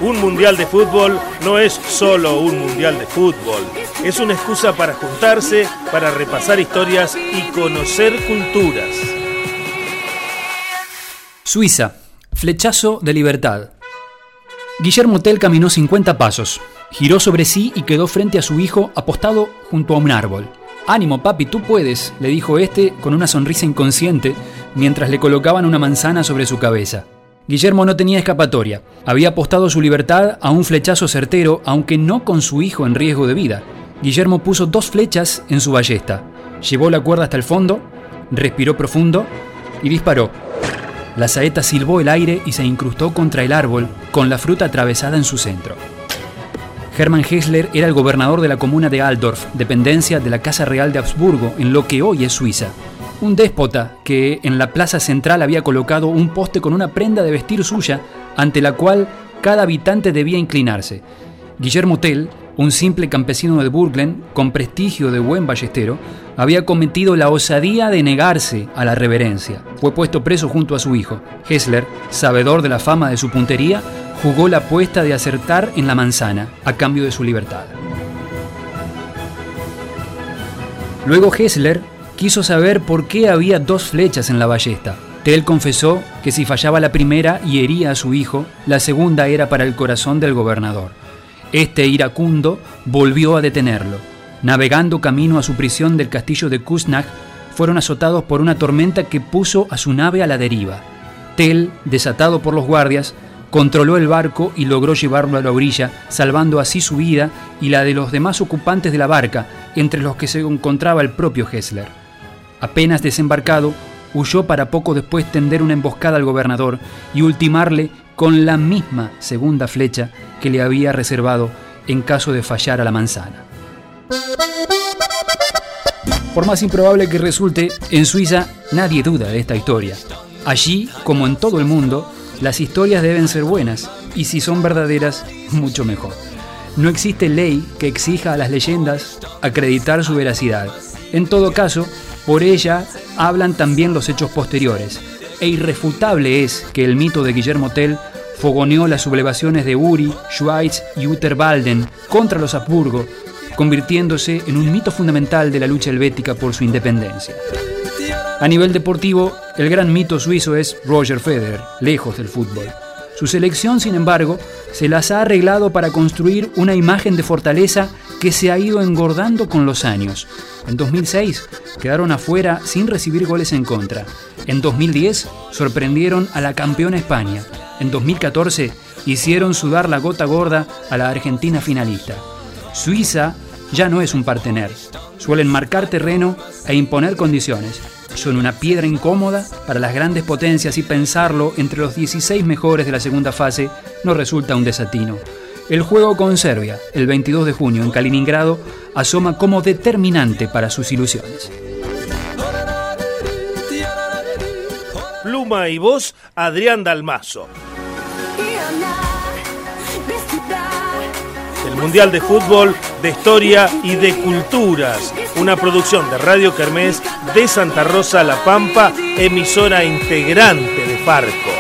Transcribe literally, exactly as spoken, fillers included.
Un mundial de fútbol no es solo un mundial de fútbol. Es una excusa para juntarse, para repasar historias y conocer culturas. Suiza, flechazo de libertad. Guillermo Tell caminó cincuenta pasos, giró sobre sí y quedó frente a su hijo apostado junto a un árbol. «Ánimo, papi, tú puedes», le dijo este con una sonrisa inconsciente mientras le colocaban una manzana sobre su cabeza. Guillermo no tenía escapatoria. Había apostado su libertad a un flechazo certero, aunque no con su hijo en riesgo de vida. Guillermo puso dos flechas en su ballesta, llevó la cuerda hasta el fondo, respiró profundo y disparó. La saeta silbó el aire y se incrustó contra el árbol, con la fruta atravesada en su centro. Hermann Hessler era el gobernador de la comuna de Altdorf, dependencia de la Casa Real de Habsburgo, en lo que hoy es Suiza. Un déspota que en la plaza central había colocado un poste con una prenda de vestir suya, ante la cual cada habitante debía inclinarse. Guillermo Tell, un simple campesino de Burglen, con prestigio de buen ballestero, había cometido la osadía de negarse a la reverencia. Fue puesto preso junto a su hijo. Hessler, sabedor de la fama de su puntería, jugó la apuesta de acertar en la manzana, a cambio de su libertad. Luego Hessler quiso saber por qué había dos flechas en la ballesta. Tell confesó que si fallaba la primera y hería a su hijo, la segunda era para el corazón del gobernador. Este iracundo volvió a detenerlo. Navegando camino a su prisión del castillo de Küsnacht, fueron azotados por una tormenta que puso a su nave a la deriva. Tell, desatado por los guardias, controló el barco y logró llevarlo a la orilla, salvando así su vida y la de los demás ocupantes de la barca, entre los que se encontraba el propio Hessler. Apenas desembarcado, huyó para poco después tender una emboscada al gobernador y ultimarle con la misma segunda flecha que le había reservado en caso de fallar a la manzana. Por más improbable que resulte, en Suiza nadie duda de esta historia. Allí, como en todo el mundo, las historias deben ser buenas, y si son verdaderas, mucho mejor. No existe ley que exija a las leyendas acreditar su veracidad. En todo caso, por ella hablan también los hechos posteriores, e irrefutable es que el mito de Guillermo Tell fogoneó las sublevaciones de Uri, Schweitz y Unterwalden contra los Habsburgo, convirtiéndose en un mito fundamental de la lucha helvética por su independencia. A nivel deportivo, el gran mito suizo es Roger Federer, lejos del fútbol. Su selección, sin embargo, se las ha arreglado para construir una imagen de fortaleza que se ha ido engordando con los años. En dos mil seis quedaron afuera sin recibir goles en contra. En dos mil diez sorprendieron a la campeona España. En dos mil catorce hicieron sudar la gota gorda a la Argentina finalista. Suiza ya no es un partener. Suelen marcar terreno e imponer condiciones. Son una piedra incómoda para las grandes potencias y pensarlo entre los dieciséis mejores de la segunda fase no resulta un desatino. El juego con Serbia, el veintidós de junio en Kaliningrado, asoma como determinante para sus ilusiones. Pluma y voz, Adrián Dalmazo. El Mundial de Fútbol, de Historia y de Culturas. Una producción de Radio Kermés de Santa Rosa, La Pampa, emisora integrante de Farco.